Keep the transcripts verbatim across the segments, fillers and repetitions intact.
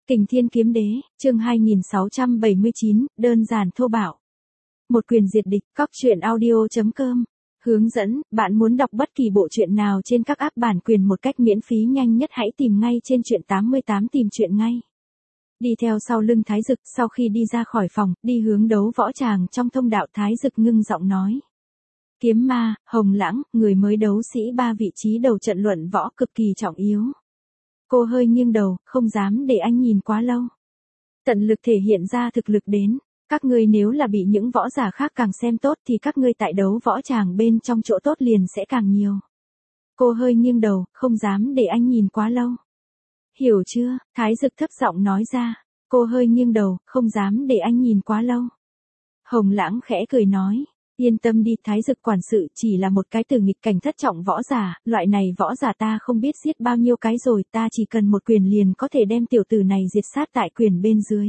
Kình Thiên Kiếm Đế, chương hai nghìn sáu trăm bảy mươi chín, đơn giản thô bạo. Một quyền diệt địch, cóc truyện audio chấm com. Hướng dẫn, bạn muốn đọc bất kỳ bộ truyện nào trên các app bản quyền một cách miễn phí nhanh nhất hãy tìm ngay trên truyện tám mươi tám tìm truyện ngay. Đi theo sau lưng Thái Dực, sau khi đi ra khỏi phòng, đi hướng đấu võ tràng trong thông đạo Thái Dực ngưng giọng nói. Kiếm ma, Hồng Lãng, người mới đấu sĩ ba vị trí đầu trận luận võ cực kỳ trọng yếu. Cô hơi nghiêng đầu, không dám để anh nhìn quá lâu. Tận lực thể hiện ra thực lực đến. Các ngươi nếu là bị những võ giả khác càng xem tốt thì các ngươi tại đấu võ tràng bên trong chỗ tốt liền sẽ càng nhiều. Cô hơi nghiêng đầu, không dám để anh nhìn quá lâu. Hiểu chưa? Thái Dực thấp giọng nói ra. Cô hơi nghiêng đầu, không dám để anh nhìn quá lâu. Hồng Lãng khẽ cười nói. Yên tâm đi, Thái Dực quản sự chỉ là một cái từ nghịch cảnh thất trọng võ giả, loại này võ giả ta không biết giết bao nhiêu cái rồi, ta chỉ cần một quyền liền có thể đem tiểu tử này diệt sát tại quyền bên dưới.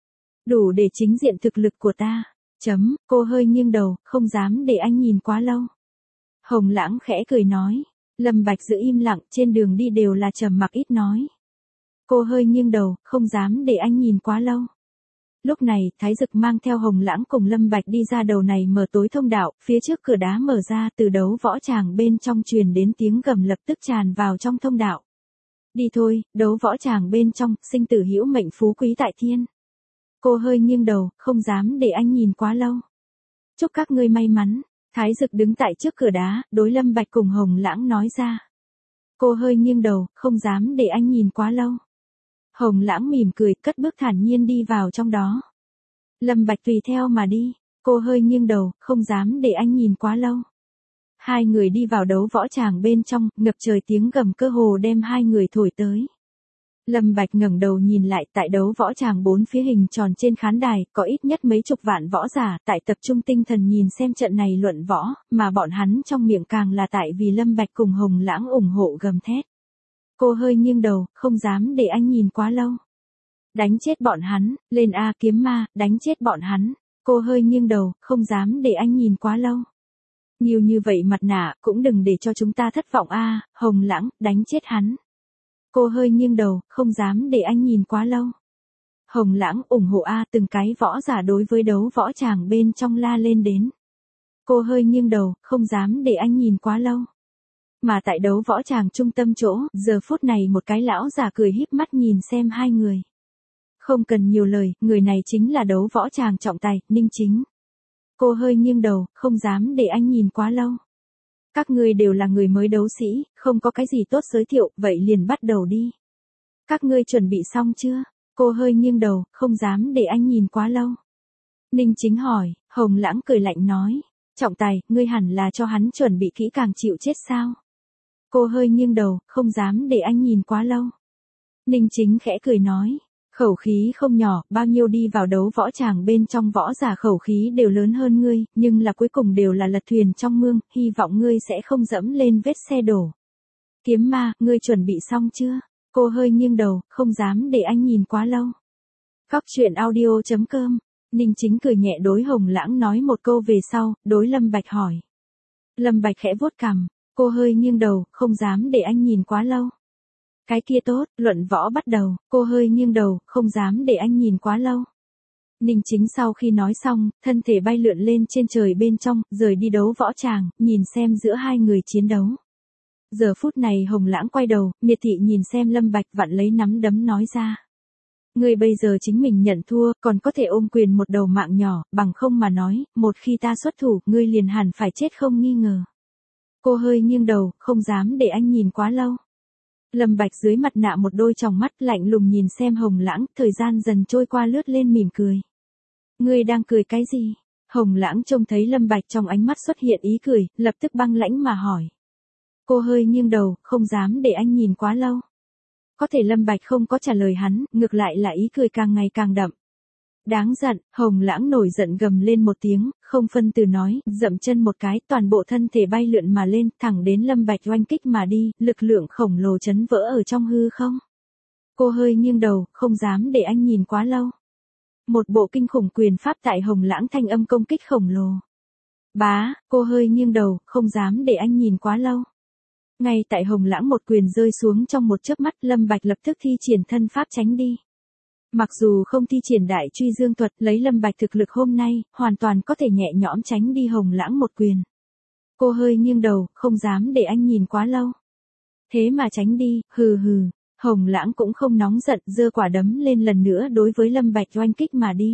Đủ để chính diện thực lực của ta. Chấm, cô hơi nghiêng đầu, không dám để anh nhìn quá lâu. Hồng Lãng khẽ cười nói. Lâm Bạch giữ im lặng, trên đường đi đều là trầm mặc ít nói. Cô hơi nghiêng đầu, không dám để anh nhìn quá lâu. Lúc này, Thái Dực mang theo Hồng Lãng cùng Lâm Bạch đi ra đầu này mở tối thông đạo, phía trước cửa đá mở ra, từ đấu võ tràng bên trong truyền đến tiếng gầm lập tức tràn vào trong thông đạo. Đi thôi, đấu võ tràng bên trong, sinh tử hữu mệnh phú quý tại thiên. Cô hơi nghiêng đầu, không dám để anh nhìn quá lâu. Chúc các ngươi may mắn. Thái Dực đứng tại trước cửa đá, đối Lâm Bạch cùng Hồng Lãng nói ra. Cô hơi nghiêng đầu, không dám để anh nhìn quá lâu. Hồng Lãng mỉm cười, cất bước thản nhiên đi vào trong đó. Lâm Bạch tùy theo mà đi. Cô hơi nghiêng đầu, không dám để anh nhìn quá lâu. Hai người đi vào đấu võ tràng bên trong, ngập trời tiếng gầm cơ hồ đem hai người thổi tới. Lâm Bạch ngẩng đầu nhìn lại, tại đấu võ tràng bốn phía hình tròn trên khán đài, có ít nhất mấy chục vạn võ giả tại tập trung tinh thần nhìn xem trận này luận võ, mà bọn hắn trong miệng càng là tại vì Lâm Bạch cùng Hồng Lãng ủng hộ gầm thét. Cô hơi nghiêng đầu, không dám để anh nhìn quá lâu. Đánh chết bọn hắn, lên A kiếm ma, đánh chết bọn hắn. Cô hơi nghiêng đầu, không dám để anh nhìn quá lâu. Nhiều như vậy mặt nạ, cũng đừng để cho chúng ta thất vọng A, Hồng Lãng, đánh chết hắn. Cô hơi nghiêng đầu, không dám để anh nhìn quá lâu. Hồng Lãng ủng hộ A, từng cái võ giả đối với đấu võ tràng bên trong la lên đến. Cô hơi nghiêng đầu, không dám để anh nhìn quá lâu. Mà tại đấu võ tràng trung tâm chỗ, giờ phút này một cái lão giả cười híp mắt nhìn xem hai người. Không cần nhiều lời, người này chính là đấu võ tràng trọng tài, Ninh Chính. Cô hơi nghiêng đầu, không dám để anh nhìn quá lâu. Các ngươi đều là người mới đấu sĩ, không có cái gì tốt giới thiệu, vậy liền bắt đầu đi. Các ngươi chuẩn bị xong chưa? Cô hơi nghiêng đầu, không dám để anh nhìn quá lâu. Ninh Chính hỏi, Hồng Lãng cười lạnh nói. Trọng tài, ngươi hẳn là cho hắn chuẩn bị kỹ càng chịu chết sao? Cô hơi nghiêng đầu, không dám để anh nhìn quá lâu. Ninh Chính khẽ cười nói. Khẩu khí không nhỏ, bao nhiêu đi vào đấu võ tràng bên trong võ giả khẩu khí đều lớn hơn ngươi, nhưng là cuối cùng đều là lật thuyền trong mương, hy vọng ngươi sẽ không dẫm lên vết xe đổ. Kiếm ma, ngươi chuẩn bị xong chưa? Cô hơi nghiêng đầu, không dám để anh nhìn quá lâu. Cóc truyện audio chấm com. Ninh Chính cười nhẹ đối Hồng Lãng nói một câu về sau, đối Lâm Bạch hỏi. Lâm Bạch khẽ vuốt cằm, cô hơi nghiêng đầu, không dám để anh nhìn quá lâu. Cái kia tốt, luận võ bắt đầu, cô hơi nghiêng đầu, không dám để anh nhìn quá lâu. Ninh Chính sau khi nói xong, thân thể bay lượn lên trên trời bên trong, rời đi đấu võ tràng, nhìn xem giữa hai người chiến đấu. Giờ phút này Hồng Lãng quay đầu, miệt thị nhìn xem Lâm Bạch vặn lấy nắm đấm nói ra. Ngươi bây giờ chính mình nhận thua, còn có thể ôm quyền một đầu mạng nhỏ, bằng không mà nói, một khi ta xuất thủ, ngươi liền hẳn phải chết không nghi ngờ. Cô hơi nghiêng đầu, không dám để anh nhìn quá lâu. Lâm Bạch dưới mặt nạ một đôi tròng mắt lạnh lùng nhìn xem Hồng Lãng, thời gian dần trôi qua lướt lên mỉm cười. Ngươi đang cười cái gì? Hồng Lãng trông thấy Lâm Bạch trong ánh mắt xuất hiện ý cười, lập tức băng lãnh mà hỏi. Cô hơi nghiêng đầu, không dám để anh nhìn quá lâu. Có thể Lâm Bạch không có trả lời hắn, ngược lại là ý cười càng ngày càng đậm. Đáng giận, Hồng Lãng nổi giận gầm lên một tiếng, không phân từ nói, dậm chân một cái, toàn bộ thân thể bay lượn mà lên, thẳng đến Lâm Bạch oanh kích mà đi, lực lượng khổng lồ chấn vỡ ở trong hư không. Cô hơi nghiêng đầu, không dám để anh nhìn quá lâu. Một bộ kinh khủng quyền pháp tại Hồng Lãng thanh âm công kích khổng lồ. Bá, cô hơi nghiêng đầu, không dám để anh nhìn quá lâu. Ngay tại Hồng Lãng một quyền rơi xuống trong một chớp mắt, Lâm Bạch lập tức thi triển thân pháp tránh đi. Mặc dù không thi triển đại truy dương thuật, lấy Lâm Bạch thực lực hôm nay, hoàn toàn có thể nhẹ nhõm tránh đi Hồng Lãng một quyền. Cô hơi nghiêng đầu, không dám để anh nhìn quá lâu. Thế mà tránh đi, hừ hừ. Hồng Lãng cũng không nóng giận, giơ quả đấm lên lần nữa đối với Lâm Bạch oanh kích mà đi.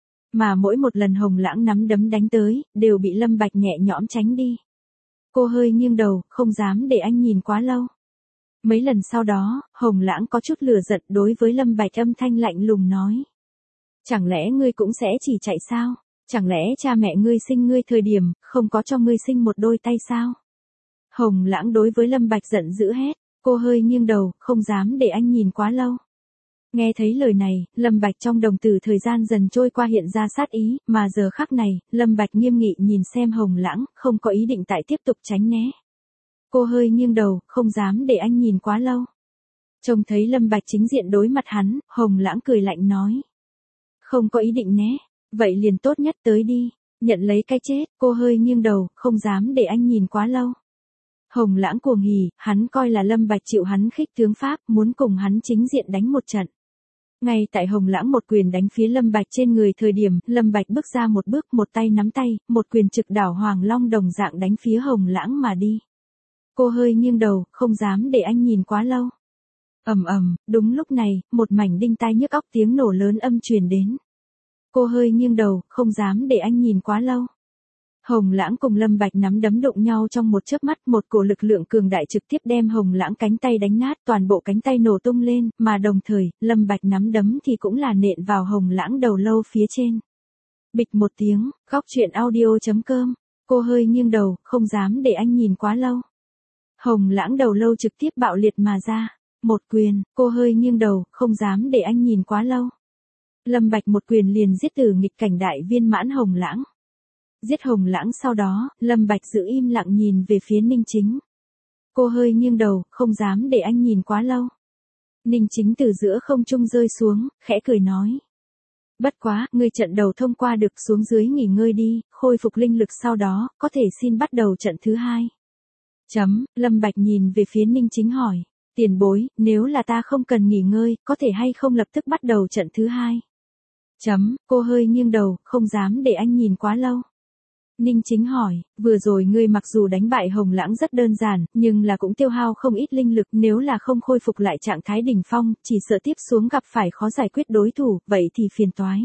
Mà mỗi một lần Hồng Lãng nắm đấm đánh tới, đều bị Lâm Bạch nhẹ nhõm tránh đi. Cô hơi nghiêng đầu, không dám để anh nhìn quá lâu. Mấy lần sau đó, Hồng Lãng có chút lửa giận đối với Lâm Bạch âm thanh lạnh lùng nói. Chẳng lẽ ngươi cũng sẽ chỉ chạy sao? Chẳng lẽ cha mẹ ngươi sinh ngươi thời điểm, không có cho ngươi sinh một đôi tay sao? Hồng Lãng đối với Lâm Bạch giận dữ hét, cô hơi nghiêng đầu, không dám để anh nhìn quá lâu. Nghe thấy lời này, Lâm Bạch trong đồng tử thời gian dần trôi qua hiện ra sát ý, mà giờ khắc này, Lâm Bạch nghiêm nghị nhìn xem Hồng Lãng, không có ý định tại tiếp tục tránh né. Cô hơi nghiêng đầu, không dám để anh nhìn quá lâu. Trông thấy Lâm Bạch chính diện đối mặt hắn, Hồng Lãng cười lạnh nói. Không có ý định né, vậy liền tốt nhất tới đi, nhận lấy cái chết, cô hơi nghiêng đầu, không dám để anh nhìn quá lâu. Hồng Lãng cuồng hỉ, hắn coi là Lâm Bạch chịu hắn khích tướng pháp, muốn cùng hắn chính diện đánh một trận. Ngay tại Hồng Lãng một quyền đánh phía Lâm Bạch trên người thời điểm, Lâm Bạch bước ra một bước, một tay nắm tay, một quyền trực đảo Hoàng Long đồng dạng đánh phía Hồng Lãng mà đi. Cô hơi nghiêng đầu, không dám để anh nhìn quá lâu. Ầm ầm, đúng lúc này, một mảnh đinh tai nhức óc tiếng nổ lớn âm truyền đến. Cô hơi nghiêng đầu, không dám để anh nhìn quá lâu. Hồng Lãng cùng Lâm Bạch nắm đấm đụng nhau trong một chớp mắt, một cổ lực lượng cường đại trực tiếp đem Hồng Lãng cánh tay đánh nát, toàn bộ cánh tay nổ tung lên, mà đồng thời, Lâm Bạch nắm đấm thì cũng là nện vào Hồng Lãng đầu lâu phía trên. Bịch một tiếng, góc truyện audio chấm com, cô hơi nghiêng đầu, không dám để anh nhìn quá lâu. Hồng Lãng đầu lâu trực tiếp bạo liệt mà ra, một quyền, cô hơi nghiêng đầu, không dám để anh nhìn quá lâu. Lâm Bạch một quyền liền giết tử nghịch cảnh đại viên mãn Hồng Lãng. Giết Hồng Lãng sau đó, Lâm Bạch giữ im lặng nhìn về phía Ninh Chính. Cô hơi nghiêng đầu, không dám để anh nhìn quá lâu. Ninh Chính từ giữa không trung rơi xuống, khẽ cười nói. Bất quá, ngươi trận đầu thông qua được, xuống dưới nghỉ ngơi đi, khôi phục linh lực sau đó, có thể xin bắt đầu trận thứ hai. Chấm, Lâm Bạch nhìn về phía Ninh Chính hỏi. Tiền bối, nếu là ta không cần nghỉ ngơi, có thể hay không lập tức bắt đầu trận thứ hai? Chấm, cô hơi nghiêng đầu, không dám để anh nhìn quá lâu. Ninh Chính hỏi, vừa rồi ngươi mặc dù đánh bại Hồng Lãng rất đơn giản, nhưng là cũng tiêu hao không ít linh lực, nếu là không khôi phục lại trạng thái đỉnh phong, chỉ sợ tiếp xuống gặp phải khó giải quyết đối thủ, vậy thì phiền toái.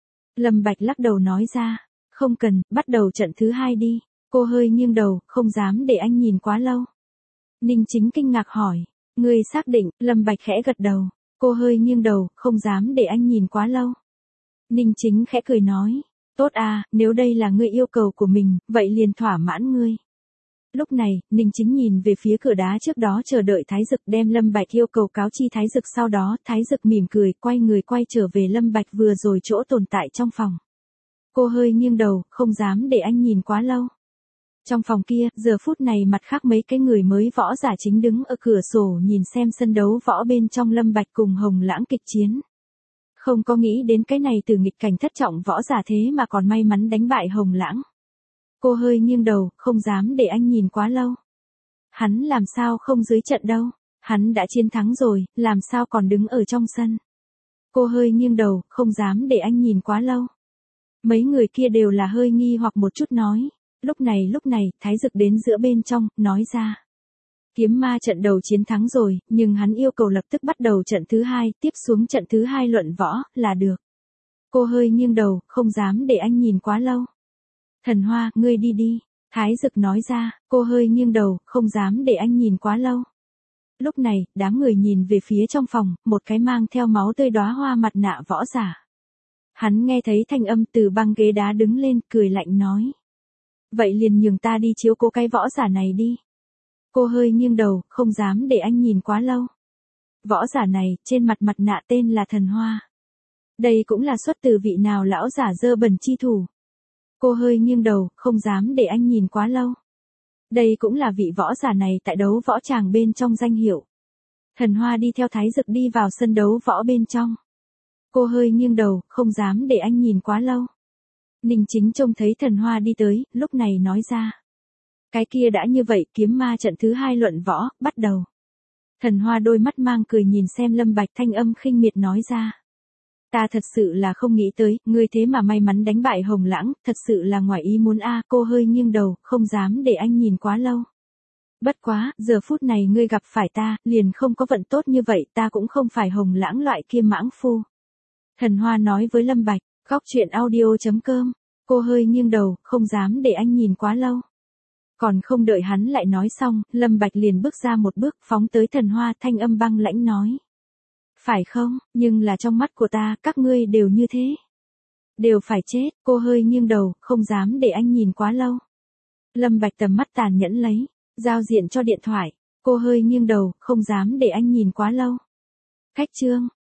Lâm Bạch lắc đầu nói ra, không cần, bắt đầu trận thứ hai đi. Cô hơi nghiêng đầu, không dám để anh nhìn quá lâu. Ninh Chính kinh ngạc hỏi, ngươi xác định? Lâm Bạch khẽ gật đầu. Cô hơi nghiêng đầu, không dám để anh nhìn quá lâu. Ninh Chính khẽ cười nói, tốt à, nếu đây là ngươi yêu cầu của mình, vậy liền thỏa mãn ngươi. Lúc này, Ninh Chính nhìn về phía cửa đá trước đó chờ đợi Thái Dực, đem Lâm Bạch yêu cầu cáo chi Thái Dực, sau đó Thái Dực mỉm cười, quay người quay trở về Lâm Bạch vừa rồi chỗ tồn tại trong phòng. Cô hơi nghiêng đầu, không dám để anh nhìn quá lâu. Trong phòng kia, giờ phút này mặt khác mấy cái người mới võ giả chính đứng ở cửa sổ nhìn xem sân đấu võ bên trong Lâm Bạch cùng Hồng Lãng kịch chiến. Không có nghĩ đến cái này từ nghịch cảnh thất trọng võ giả thế mà còn may mắn đánh bại Hồng Lãng. Cô hơi nghiêng đầu, không dám để anh nhìn quá lâu. Hắn làm sao không dưới trận đâu, hắn đã chiến thắng rồi, làm sao còn đứng ở trong sân. Cô hơi nghiêng đầu, không dám để anh nhìn quá lâu. Mấy người kia đều là hơi nghi hoặc một chút nói. Lúc này lúc này, Thái Dực đến giữa bên trong, nói ra. Kiếm ma trận đầu chiến thắng rồi, nhưng hắn yêu cầu lập tức bắt đầu trận thứ hai, tiếp xuống trận thứ hai luận võ, là được. Cô hơi nghiêng đầu, không dám để anh nhìn quá lâu. Thần Hoa, ngươi đi đi. Thái Dực nói ra, cô hơi nghiêng đầu, không dám để anh nhìn quá lâu. Lúc này, đám người nhìn về phía trong phòng, một cái mang theo máu tươi đóa hoa mặt nạ võ giả. Hắn nghe thấy thanh âm từ băng ghế đá đứng lên, cười lạnh nói. Vậy liền nhường ta đi chiếu cố cái võ giả này đi. Cô hơi nghiêng đầu, không dám để anh nhìn quá lâu. Võ giả này, trên mặt mặt nạ tên là Thần Hoa. Đây cũng là xuất từ vị nào lão giả dơ bẩn chi thủ. Cô hơi nghiêng đầu, không dám để anh nhìn quá lâu. Đây cũng là vị võ giả này tại đấu võ tràng bên trong danh hiệu. Thần Hoa đi theo Thái Dực đi vào sân đấu võ bên trong. Cô hơi nghiêng đầu, không dám để anh nhìn quá lâu. Ninh Chính trông thấy Thần Hoa đi tới, lúc này nói ra. Cái kia đã như vậy, kiếm ma trận thứ hai luận võ, bắt đầu. Thần Hoa đôi mắt mang cười nhìn xem Lâm Bạch, thanh âm khinh miệt nói ra. Ta thật sự là không nghĩ tới, ngươi thế mà may mắn đánh bại Hồng Lãng, thật sự là ngoài ý muốn a. Cô hơi nghiêng đầu, không dám để anh nhìn quá lâu. Bất quá, giờ phút này ngươi gặp phải ta, liền không có vận tốt như vậy, ta cũng không phải Hồng Lãng loại kia mãng phu. Thần Hoa nói với Lâm Bạch, góc chuyện audio.com. Cô hơi nghiêng đầu, không dám để anh nhìn quá lâu. Còn không đợi hắn lại nói xong, Lâm Bạch liền bước ra một bước, phóng tới Thần Hoa, thanh âm băng lãnh nói. Phải không, nhưng là trong mắt của ta, các ngươi đều như thế. Đều phải chết. Cô hơi nghiêng đầu, không dám để anh nhìn quá lâu. Lâm Bạch tầm mắt tàn nhẫn lấy, giao diện cho điện thoại. Cô hơi nghiêng đầu, không dám để anh nhìn quá lâu. Khách chương.